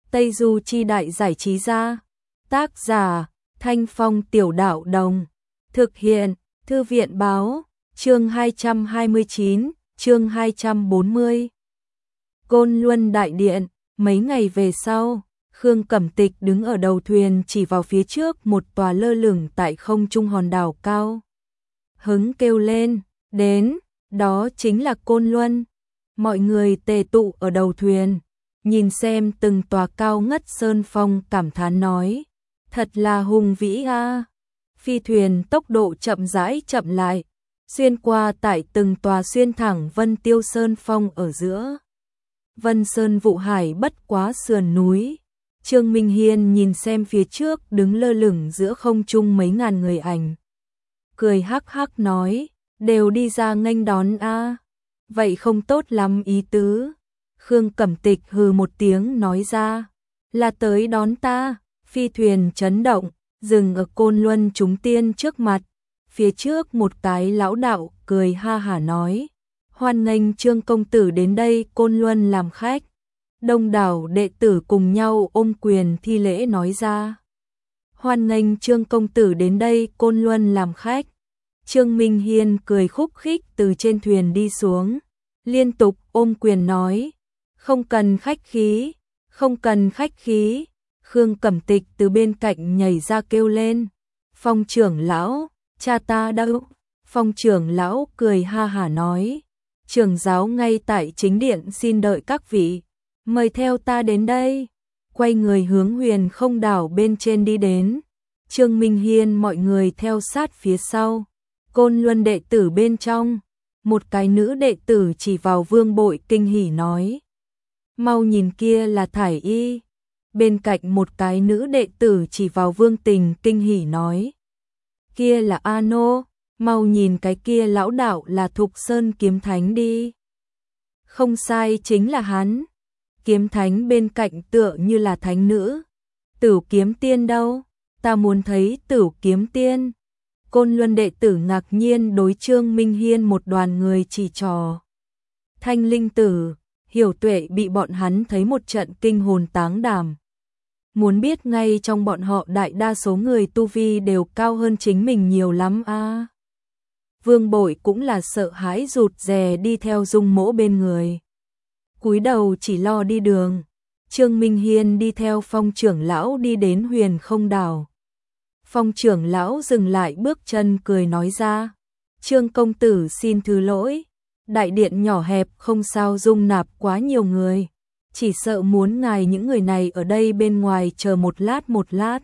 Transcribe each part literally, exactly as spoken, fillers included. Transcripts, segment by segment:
Tây Du Chi Đại Giải Trí Gia. Tác giả Thanh Phong Tiểu Đạo Đồng. Thực hiện Thư viện Báo. Chương hai trăm hai mươi chín, chương hai trăm bốn mươi. Côn Luân Đại Điện. Mấy ngày về sau, Khương Cẩm Tịch đứng ở đầu thuyền chỉ vào phía trước một tòa lơ lửng tại không trung hòn đảo cao. Hứng kêu lên, đến, đó chính là Côn Luân. Mọi người tề tụ ở đầu thuyền, nhìn xem từng tòa cao ngất sơn phong cảm thán nói, thật là hùng vĩ a. Phi thuyền tốc độ chậm rãi chậm lại, xuyên qua tại từng tòa xuyên thẳng Vân Tiêu Sơn phong ở giữa. Vân Sơn Vụ Hải bất quá sườn núi. Trương Minh Hiên nhìn xem phía trước đứng lơ lửng giữa không trung mấy ngàn người ảnh. Cười hắc hắc nói, đều đi ra nghênh đón a. Vậy không tốt lắm ý tứ. Khương Cẩm Tịch hừ một tiếng nói ra, là tới đón ta. Phi thuyền chấn động, dừng ở Côn Luân chúng tiên trước mặt. Phía trước một cái lão đạo cười ha hả nói, hoan nghênh Trương công tử đến đây Côn Luân làm khách. Đông đảo đệ tử cùng nhau ôm quyền thi lễ nói ra, hoan nghênh Trương công tử đến đây Côn Luân làm khách. Trương Minh Hiên cười khúc khích từ trên thuyền đi xuống, liên tục ôm quyền nói, không cần khách khí, không cần khách khí. Khương Cẩm Tịch từ bên cạnh nhảy ra kêu lên, Phong trưởng lão, cha ta đâu? Phong trưởng lão cười ha hả nói, trưởng giáo ngay tại chính điện xin đợi các vị, mời theo ta đến đây. Quay người hướng Huyền Không đảo bên trên đi đến. Trương Minh Hiên mọi người theo sát phía sau. Côn Luân đệ tử bên trong, một cái nữ đệ tử chỉ vào Vương Bội kinh hỉ nói, mau nhìn kia là Thải Y. Bên cạnh một cái nữ đệ tử chỉ vào Vương Tình kinh hỉ nói, kia là A Nô, mau nhìn cái kia lão đạo là Thục Sơn Kiếm Thánh đi. Không sai, chính là hắn. Kiếm Thánh bên cạnh tựa như là thánh nữ. Tửu Kiếm Tiên đâu? Ta muốn thấy Tửu Kiếm Tiên. Côn Luân đệ tử ngạc nhiên đối Trương Minh Hiên một đoàn người chỉ trò. Thanh Linh Tử, Hiểu Tuệ bị bọn hắn thấy một trận kinh hồn táng đảm. Muốn biết ngay trong bọn họ đại đa số người tu vi đều cao hơn chính mình nhiều lắm a. À. Vương Bội cũng là sợ hãi rụt rè đi theo Dung Mỗ bên người. Cúi đầu chỉ lo đi đường. Trương Minh Hiên đi theo Phong trưởng lão đi đến Huyền Không đảo. Phong trưởng lão dừng lại bước chân cười nói ra, Trương công tử xin thứ lỗi, đại điện nhỏ hẹp không sao dung nạp quá nhiều người, chỉ sợ muốn ngài những người này ở đây bên ngoài chờ một lát một lát.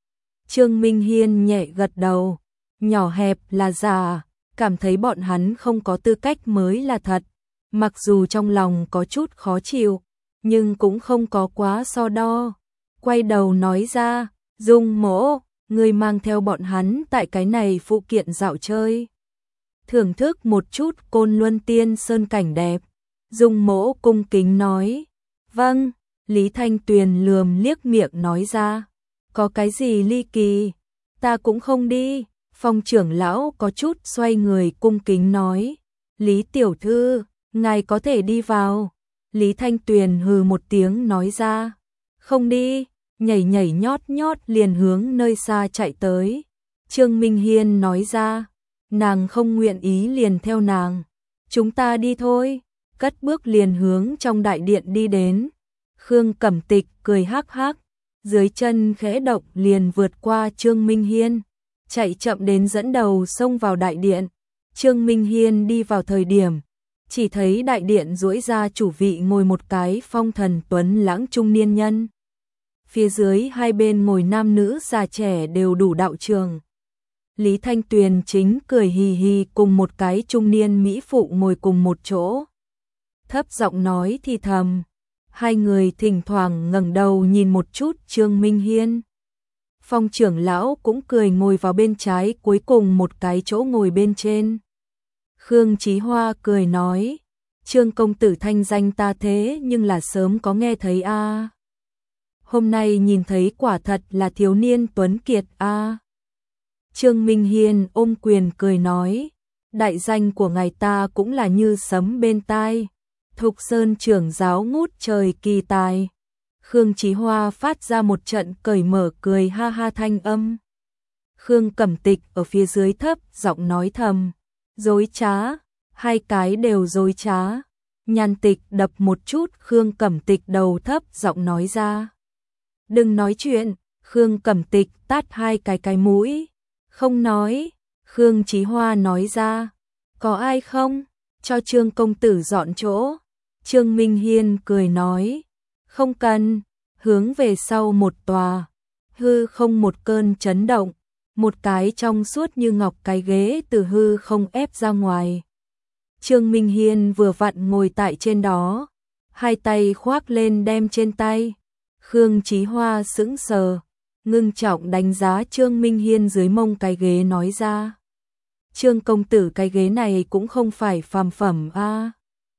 Trương Minh Hiên nhẹ gật đầu, nhỏ hẹp là giả, cảm thấy bọn hắn không có tư cách mới là thật, mặc dù trong lòng có chút khó chịu, nhưng cũng không có quá so đo. Quay đầu nói ra, Dung Mỗ, người mang theo bọn hắn tại cái này phụ kiện dạo chơi, thưởng thức một chút Côn Luân Tiên Sơn cảnh đẹp. Dung Mỗ cung kính nói, vâng. Lý Thanh Tuyền lườm liếc miệng nói ra, có cái gì ly kỳ, ta cũng không đi. Phong trưởng lão có chút xoay người cung kính nói, Lý tiểu thư, ngài có thể đi vào. Lý Thanh Tuyền hừ một tiếng nói ra, không đi, nhảy nhảy nhót nhót liền hướng nơi xa chạy tới. Trương Minh Hiên nói ra, nàng không nguyện ý liền theo nàng, chúng ta đi thôi. Cất bước liền hướng trong đại điện đi đến. Khương Cẩm Tịch cười hắc hắc, dưới chân khẽ động liền vượt qua Trương Minh Hiên, chạy chậm đến dẫn đầu xông vào đại điện. Trương Minh Hiên đi vào thời điểm, chỉ thấy đại điện duỗi ra chủ vị ngồi một cái phong thần tuấn lãng trung niên nhân. Phía dưới hai bên ngồi nam nữ già trẻ đều đủ đạo trường. Lý Thanh Tuyền chính cười hì hì cùng một cái trung niên mỹ phụ ngồi cùng một chỗ. Thấp giọng nói thì thầm, hai người thỉnh thoảng ngẩng đầu nhìn một chút Trương Minh Hiên. Phong trưởng lão cũng cười ngồi vào bên trái cuối cùng một cái chỗ ngồi bên trên. Khương Chí Hoa cười nói, Trương công tử thanh danh ta thế nhưng là sớm có nghe thấy a. À. Hôm nay nhìn thấy quả thật là thiếu niên tuấn kiệt a. À. Trương Minh Hiên ôm quyền cười nói, đại danh của ngài ta cũng là như sấm bên tai, Thục Sơn trưởng giáo ngút trời kỳ tài. Khương Chí Hoa phát ra một trận cởi mở cười ha ha thanh âm. Khương Cẩm Tịch ở phía dưới thấp giọng nói thầm, dối trá, hai cái đều dối trá. Nhan Tịch đập một chút Khương Cẩm Tịch đầu thấp giọng nói ra. Đừng nói chuyện, Khương Cẩm Tịch tát hai cái cái mũi. Không nói, Khương Chí Hoa nói ra. Có ai không? Cho Trương công tử dọn chỗ. Trương Minh Hiên cười nói. Không cần, hướng về sau một tòa. Hư không một cơn chấn động. Một cái trong suốt như ngọc cái ghế từ hư không ép ra ngoài. Trương Minh Hiên vừa vặn ngồi tại trên đó. Hai tay khoác lên đem trên tay. Khương Chí Hoa sững sờ, ngưng trọng đánh giá Trương Minh Hiên dưới mông cái ghế nói ra. Trương công tử cái ghế này cũng không phải phàm phẩm a. À.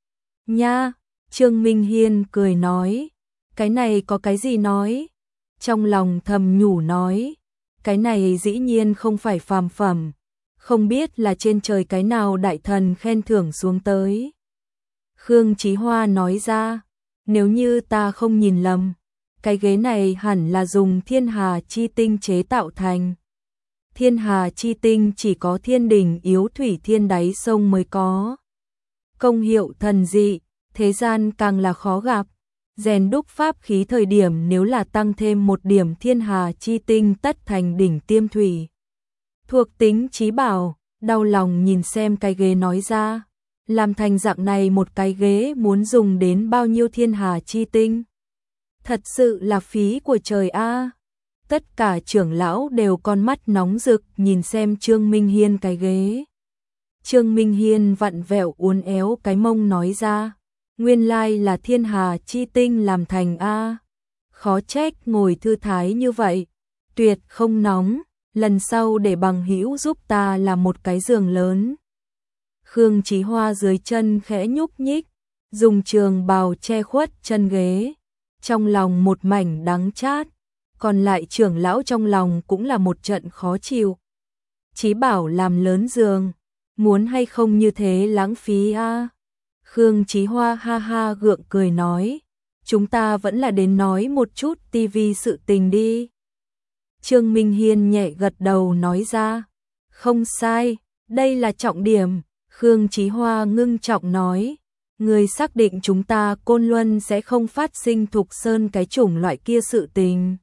Nha, Trương Minh Hiên cười nói, cái này có cái gì nói? Trong lòng thầm nhủ nói, cái này dĩ nhiên không phải phàm phẩm, không biết là trên trời cái nào đại thần khen thưởng xuống tới. Khương Chí Hoa nói ra, nếu như ta không nhìn lầm, cái ghế này hẳn là dùng thiên hà chi tinh chế tạo thành. Thiên hà chi tinh chỉ có thiên đình yếu thủy thiên đáy sông mới có. Công hiệu thần dị, thế gian càng là khó gặp. Rèn đúc pháp khí thời điểm nếu là tăng thêm một điểm thiên hà chi tinh tất thành đỉnh tiêm thủy. Thuộc tính chí bảo, đau lòng nhìn xem cái ghế nói ra. Làm thành dạng này một cái ghế muốn dùng đến bao nhiêu thiên hà chi tinh. Thật sự là phí của trời a. À. Tất cả trưởng lão đều con mắt nóng rực nhìn xem Trương Minh Hiên cái ghế. Trương Minh Hiên vặn vẹo uốn éo cái mông nói ra, nguyên lai là thiên hà chi tinh làm thành a. À. Khó trách ngồi thư thái như vậy, tuyệt không nóng, lần sau để bằng hữu giúp ta làm một cái giường lớn. Khương Chí Hoa dưới chân khẽ nhúc nhích, dùng trường bào che khuất chân ghế. Trong lòng một mảnh đắng chát, còn lại trưởng lão trong lòng cũng là một trận khó chịu. Chí bảo làm lớn giường, muốn hay không như thế lãng phí a. À. Khương Chí Hoa ha ha gượng cười nói, chúng ta vẫn là đến nói một chút tivi sự tình đi. Trương Minh Hiên nhẹ gật đầu nói ra, không sai, đây là trọng điểm. Khương Chí Hoa ngưng trọng nói, người xác định chúng ta Côn Luân sẽ không phát sinh Thục Sơn cái chủng loại kia sự tình.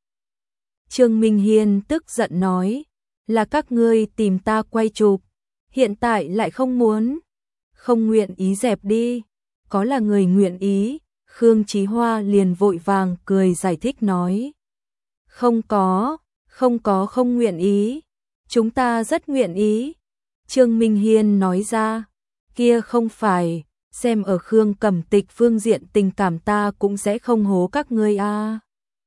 Trương Minh Hiên tức giận nói, là các ngươi tìm ta quay chụp, hiện tại lại không muốn, không nguyện ý dẹp đi, có là người nguyện ý. Khương Chí Hoa liền vội vàng cười giải thích nói, không có, không có không nguyện ý, chúng ta rất nguyện ý. Trương Minh Hiên nói ra, kia không phải, xem ở Khương Cẩm Tịch phương diện tình cảm ta cũng sẽ không hố các ngươi a. À.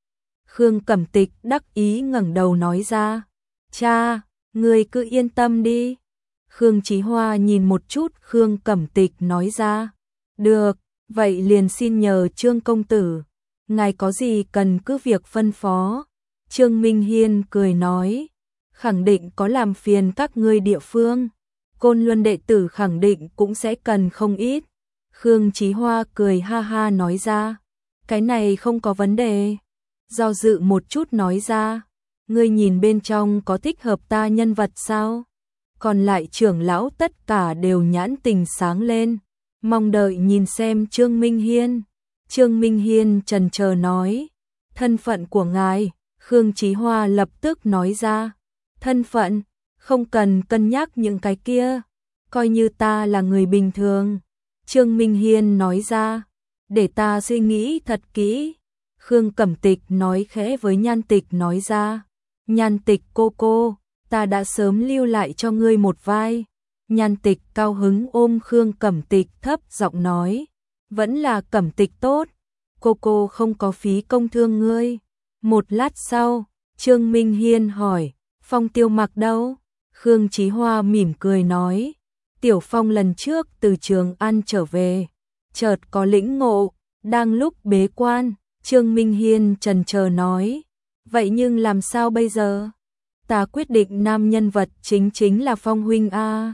Khương Cẩm Tịch đắc ý ngẩng đầu nói ra, cha, ngươi cứ yên tâm đi. Khương Chí Hoa nhìn một chút Khương Cẩm Tịch nói ra, được, vậy liền xin nhờ Trương công tử, ngài có gì cần cứ việc phân phó. Trương Minh Hiên cười nói, khẳng định có làm phiền các ngươi địa phương, Côn Luân đệ tử khẳng định cũng sẽ cần không ít. Khương Chí Hoa cười ha ha nói ra, cái này không có vấn đề. Do dự một chút nói ra, ngươi nhìn bên trong có thích hợp ta nhân vật sao? Còn lại trưởng lão tất cả đều nhãn tình sáng lên, mong đợi nhìn xem Trương Minh Hiên. Trương Minh Hiên chần chờ nói, thân phận của ngài. Khương Chí Hoa lập tức nói ra, thân phận, không cần cân nhắc những cái kia, coi như ta là người bình thường. Trương Minh Hiên nói ra, để ta suy nghĩ thật kỹ. Khương Cẩm Tịch nói khẽ với Nhan Tịch nói ra, Nhan Tịch cô cô, ta đã sớm lưu lại cho ngươi một vai. Nhan Tịch cao hứng ôm Khương Cẩm Tịch thấp giọng nói, vẫn là Cẩm Tịch tốt, cô cô không có phí công thương ngươi. Một lát sau, Trương Minh Hiên hỏi, Phong Tiêu Mặc đâu? Khương Chí Hoa mỉm cười nói, Tiểu Phong lần trước từ Trường An trở về, chợt có lĩnh ngộ, đang lúc bế quan. Trương Minh Hiên chần chờ nói, vậy nhưng làm sao bây giờ? Ta quyết định nam nhân vật chính chính là Phong huynh a.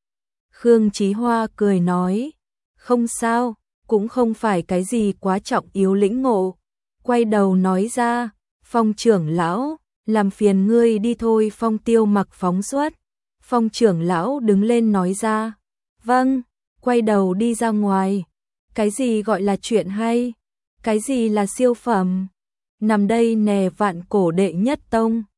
Khương Chí Hoa cười nói, không sao, cũng không phải cái gì quá trọng yếu lĩnh ngộ. quay đầu nói ra, Phong trưởng lão, làm phiền ngươi đi thôi. Phong Tiêu Mặc phóng xuất. Phong trưởng lão đứng lên nói ra, vâng, quay đầu đi ra ngoài. Cái gì gọi là chuyện hay? Cái gì là siêu phẩm? Nằm đây nè, vạn cổ đệ nhất tông.